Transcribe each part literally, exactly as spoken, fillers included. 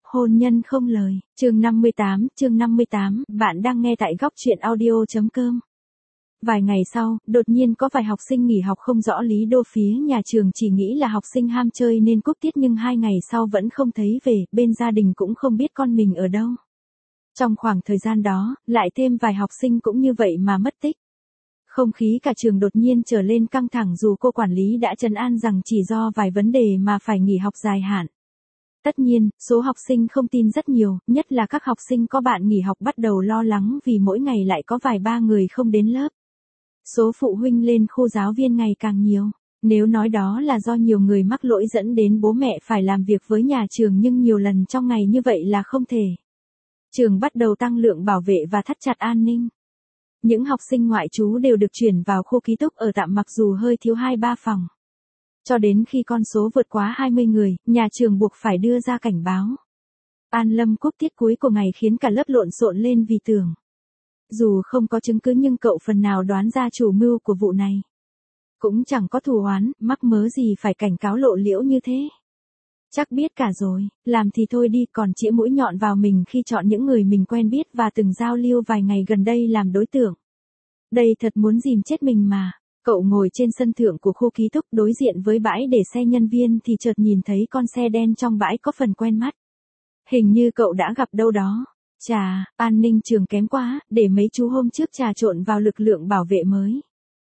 Hôn nhân không lời, chương năm mươi tám, chương năm mươi tám, bạn đang nghe tại góc truyện audio.com. Vài ngày sau, đột nhiên có vài học sinh nghỉ học không rõ lý do, phía nhà trường chỉ nghĩ là học sinh ham chơi nên cúp tiết, nhưng hai ngày sau vẫn không thấy về, bên gia đình cũng không biết con mình ở đâu. Trong khoảng thời gian đó, lại thêm vài học sinh cũng như vậy mà mất tích. Không khí cả trường đột nhiên trở lên căng thẳng dù cô quản lý đã trấn an rằng chỉ do vài vấn đề mà phải nghỉ học dài hạn. Tất nhiên, số học sinh không tin rất nhiều, nhất là các học sinh có bạn nghỉ học bắt đầu lo lắng vì mỗi ngày lại có vài ba người không đến lớp. Số phụ huynh lên khu giáo viên ngày càng nhiều. Nếu nói đó là do nhiều người mắc lỗi dẫn đến bố mẹ phải làm việc với nhà trường, nhưng nhiều lần trong ngày như vậy là không thể. Trường bắt đầu tăng lượng bảo vệ và thắt chặt an ninh. Những học sinh ngoại trú đều được chuyển vào khu ký túc ở tạm mặc dù hơi thiếu hai ba phòng. Cho đến khi con số vượt quá hai mươi người, nhà trường buộc phải đưa ra cảnh báo. An Lâm cúp tiết cuối của ngày khiến cả lớp lộn xộn lên vì tưởng. Dù không có chứng cứ nhưng cậu phần nào đoán ra chủ mưu của vụ này. Cũng chẳng có thù oán, mắc mớ gì phải cảnh cáo lộ liễu như thế. Chắc biết cả rồi, làm thì thôi đi, còn chĩa mũi nhọn vào mình khi chọn những người mình quen biết và từng giao lưu vài ngày gần đây làm đối tượng. Đây thật muốn dìm chết mình mà. Cậu ngồi trên sân thượng của khu ký túc đối diện với bãi để xe nhân viên thì chợt nhìn thấy con xe đen trong bãi có phần quen mắt. Hình như cậu đã gặp đâu đó. Chà, an ninh trường kém quá, để mấy chú hôm trước trà trộn vào lực lượng bảo vệ mới.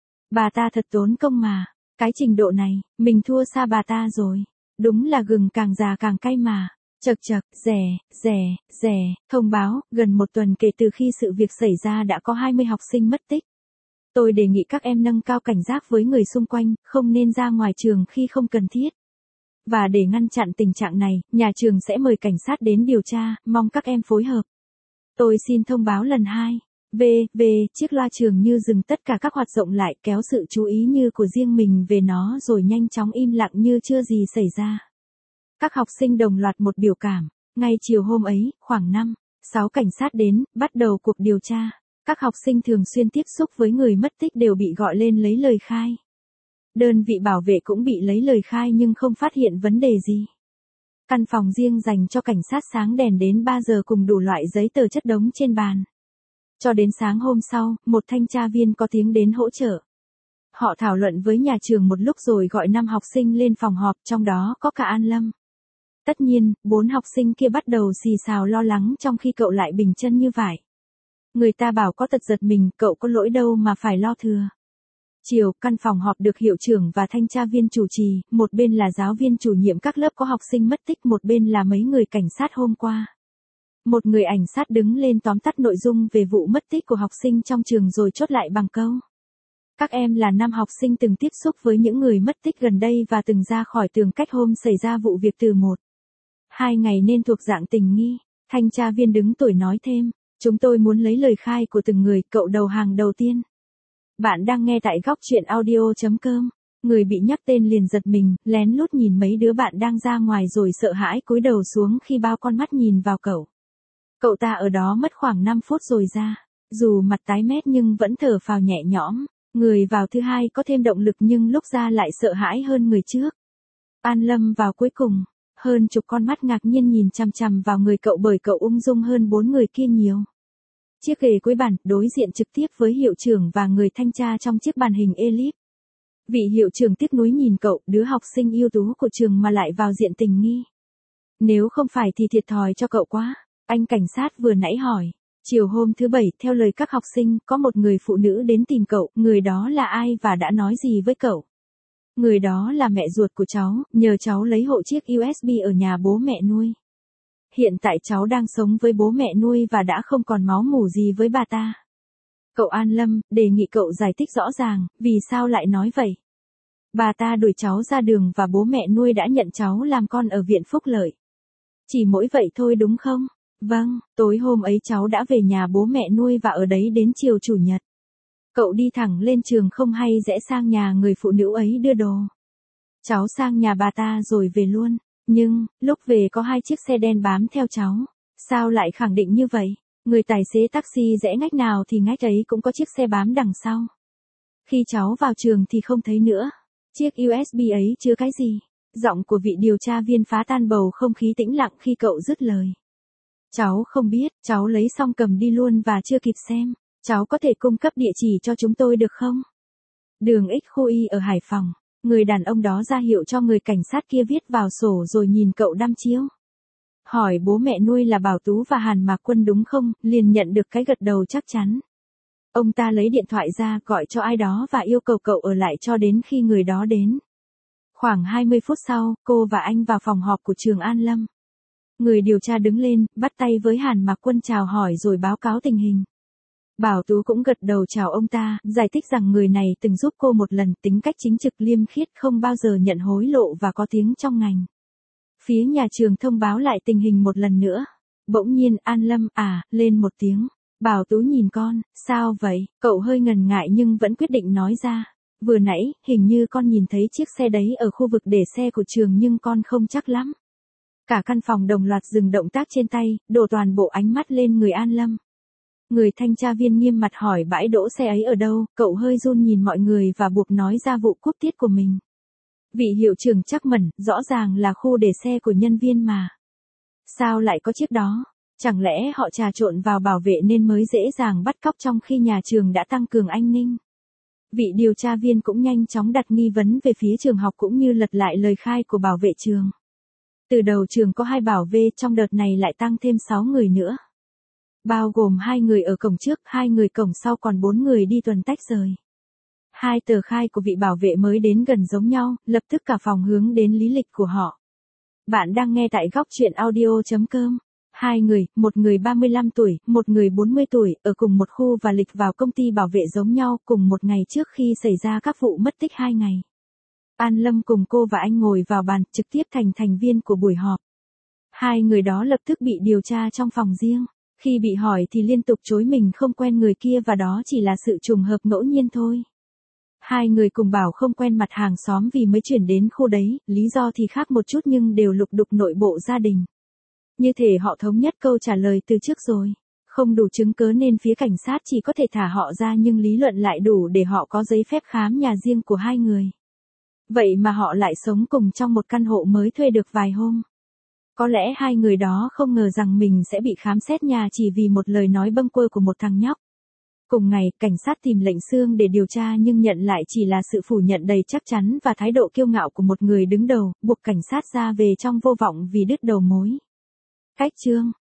Bà ta thật tốn công mà. Cái trình độ này, mình thua xa bà ta rồi. Đúng là gừng càng già càng cay mà. Chật chật, rẻ, rẻ, rẻ, thông báo, gần một tuần kể từ khi sự việc xảy ra đã có hai mươi học sinh mất tích. Tôi đề nghị các em nâng cao cảnh giác với người xung quanh, không nên ra ngoài trường khi không cần thiết. Và để ngăn chặn tình trạng này, nhà trường sẽ mời cảnh sát đến điều tra, mong các em phối hợp. Tôi xin thông báo lần hai. V, V, chiếc loa trường như dừng tất cả các hoạt động lại, kéo sự chú ý như của riêng mình về nó rồi nhanh chóng im lặng như chưa gì xảy ra. Các học sinh đồng loạt một biểu cảm. Ngay chiều hôm ấy, khoảng năm, sáu cảnh sát đến, bắt đầu cuộc điều tra. Các học sinh thường xuyên tiếp xúc với người mất tích đều bị gọi lên lấy lời khai. Đơn vị bảo vệ cũng bị lấy lời khai nhưng không phát hiện vấn đề gì. Căn phòng riêng dành cho cảnh sát sáng đèn đến ba giờ cùng đủ loại giấy tờ chất đống trên bàn. Cho đến sáng hôm sau, một thanh tra viên có tiếng đến hỗ trợ. Họ thảo luận với nhà trường một lúc rồi gọi năm học sinh lên phòng họp, trong đó có cả An Lâm. Tất nhiên, bốn học sinh kia bắt đầu xì xào lo lắng trong khi cậu lại bình chân như vậy. Người ta bảo có tật giật mình, cậu có lỗi đâu mà phải lo thừa. Chiều, căn phòng họp được hiệu trưởng và thanh tra viên chủ trì, một bên là giáo viên chủ nhiệm các lớp có học sinh mất tích, một bên là mấy người cảnh sát hôm qua. Một người ảnh sát đứng lên tóm tắt nội dung về vụ mất tích của học sinh trong trường rồi chốt lại bằng câu. Các em là năm học sinh từng tiếp xúc với những người mất tích gần đây và từng ra khỏi tường cách hôm xảy ra vụ việc từ một, hai ngày nên thuộc dạng tình nghi. Thanh tra viên đứng tuổi nói thêm. Chúng tôi muốn lấy lời khai của từng người, cậu đầu hàng đầu tiên. Bạn đang nghe tại góc truyện audio.com. Người bị nhắc tên liền giật mình, lén lút nhìn mấy đứa bạn đang ra ngoài rồi sợ hãi cúi đầu xuống khi bao con mắt nhìn vào cậu. Cậu ta ở đó mất khoảng năm phút rồi ra. Dù mặt tái mét nhưng vẫn thở phào nhẹ nhõm. Người vào thứ hai có thêm động lực nhưng lúc ra lại sợ hãi hơn người trước. An Lâm vào cuối cùng. Hơn chục con mắt ngạc nhiên nhìn chằm chằm vào người cậu bởi cậu ung dung hơn bốn người kia nhiều. Chiếc ghế cuối bàn, đối diện trực tiếp với hiệu trưởng và người thanh tra trong chiếc bàn hình elip. Vị hiệu trưởng tiếc nuối nhìn cậu, đứa học sinh ưu tú của trường mà lại vào diện tình nghi. Nếu không phải thì thiệt thòi cho cậu quá. Anh cảnh sát vừa nãy hỏi. Chiều hôm thứ bảy, theo lời các học sinh, có một người phụ nữ đến tìm cậu, người đó là ai và đã nói gì với cậu? Người đó là mẹ ruột của cháu, nhờ cháu lấy hộ chiếc u ét bê ở nhà bố mẹ nuôi. Hiện tại cháu đang sống với bố mẹ nuôi và đã không còn máu mủ gì với bà ta. Cậu An Lâm, đề nghị cậu giải thích rõ ràng, vì sao lại nói vậy? Bà ta đuổi cháu ra đường và bố mẹ nuôi đã nhận cháu làm con ở viện phúc lợi. Chỉ mỗi vậy thôi đúng không? Vâng, tối hôm ấy cháu đã về nhà bố mẹ nuôi và ở đấy đến chiều chủ nhật. Cậu đi thẳng lên trường không hay rẽ sang nhà người phụ nữ ấy đưa đồ. Cháu sang nhà bà ta rồi về luôn. Nhưng, lúc về có hai chiếc xe đen bám theo cháu. Sao lại khẳng định như vậy? Người tài xế taxi rẽ ngách nào thì ngách ấy cũng có chiếc xe bám đằng sau. Khi cháu vào trường thì không thấy nữa. Chiếc u ét bê ấy chứa cái gì? Giọng của vị điều tra viên phá tan bầu không khí tĩnh lặng khi cậu dứt lời. Cháu không biết, cháu lấy xong cầm đi luôn và chưa kịp xem. Cháu có thể cung cấp địa chỉ cho chúng tôi được không? Đường X khu Y ở Hải Phòng. Người đàn ông đó ra hiệu cho người cảnh sát kia viết vào sổ rồi nhìn cậu đăm chiêu. Hỏi bố mẹ nuôi là Bảo Tú và Hàn Mạc Quân đúng không, liền nhận được cái gật đầu chắc chắn. Ông ta lấy điện thoại ra gọi cho ai đó và yêu cầu cậu ở lại cho đến khi người đó đến. Khoảng hai mươi phút sau, cô và anh vào phòng họp của trường An Lâm. Người điều tra đứng lên, bắt tay với Hàn Mạc Quân chào hỏi rồi báo cáo tình hình. Bảo Tú cũng gật đầu chào ông ta, giải thích rằng người này từng giúp cô một lần, tính cách chính trực liêm khiết, không bao giờ nhận hối lộ và có tiếng trong ngành. Phía nhà trường thông báo lại tình hình một lần nữa. Bỗng nhiên An Lâm à, lên một tiếng. Bảo Tú nhìn con, sao vậy? Cậu hơi ngần ngại nhưng vẫn quyết định nói ra. Vừa nãy, hình như con nhìn thấy chiếc xe đấy ở khu vực để xe của trường nhưng con không chắc lắm. Cả căn phòng đồng loạt dừng động tác trên tay, đổ toàn bộ ánh mắt lên người An Lâm. Người thanh tra viên nghiêm mặt hỏi bãi đỗ xe ấy ở đâu, cậu hơi run nhìn mọi người và buộc nói ra vụ cúp tiết của mình. Vị hiệu trưởng chắc mẩn, rõ ràng là khu để xe của nhân viên mà. Sao lại có chiếc đó? Chẳng lẽ họ trà trộn vào bảo vệ nên mới dễ dàng bắt cóc trong khi nhà trường đã tăng cường an ninh? Vị điều tra viên cũng nhanh chóng đặt nghi vấn về phía trường học cũng như lật lại lời khai của bảo vệ trường. Từ đầu trường có hai bảo vệ, trong đợt này lại tăng thêm sáu người nữa. Bao gồm hai người ở cổng trước, hai người cổng sau, còn bốn người đi tuần tách rời. Hai tờ khai của vị bảo vệ mới đến gần giống nhau, lập tức cả phòng hướng đến lý lịch của họ. Bạn đang nghe tại góc truyện audio chấm com. Hai người, một người ba mươi lăm tuổi, một người bốn mươi tuổi, ở cùng một khu và lịch vào công ty bảo vệ giống nhau cùng một ngày trước khi xảy ra các vụ mất tích hai ngày. An Lâm cùng cô và anh ngồi vào bàn, trực tiếp thành thành viên của buổi họp. Hai người đó lập tức bị điều tra trong phòng riêng. Khi bị hỏi thì liên tục chối mình không quen người kia và đó chỉ là sự trùng hợp ngẫu nhiên thôi. Hai người cùng bảo không quen mặt hàng xóm vì mới chuyển đến khu đấy, lý do thì khác một chút nhưng đều lục đục nội bộ gia đình. Như thể họ thống nhất câu trả lời từ trước rồi. Không đủ chứng cớ nên phía cảnh sát chỉ có thể thả họ ra nhưng lý luận lại đủ để họ có giấy phép khám nhà riêng của hai người. Vậy mà họ lại sống cùng trong một căn hộ mới thuê được vài hôm. Có lẽ hai người đó không ngờ rằng mình sẽ bị khám xét nhà chỉ vì một lời nói bâng quơ của một thằng nhóc. Cùng ngày, cảnh sát tìm lệnh xương để điều tra nhưng nhận lại chỉ là sự phủ nhận đầy chắc chắn và thái độ kiêu ngạo của một người đứng đầu, buộc cảnh sát ra về trong vô vọng vì đứt đầu mối. Cách chương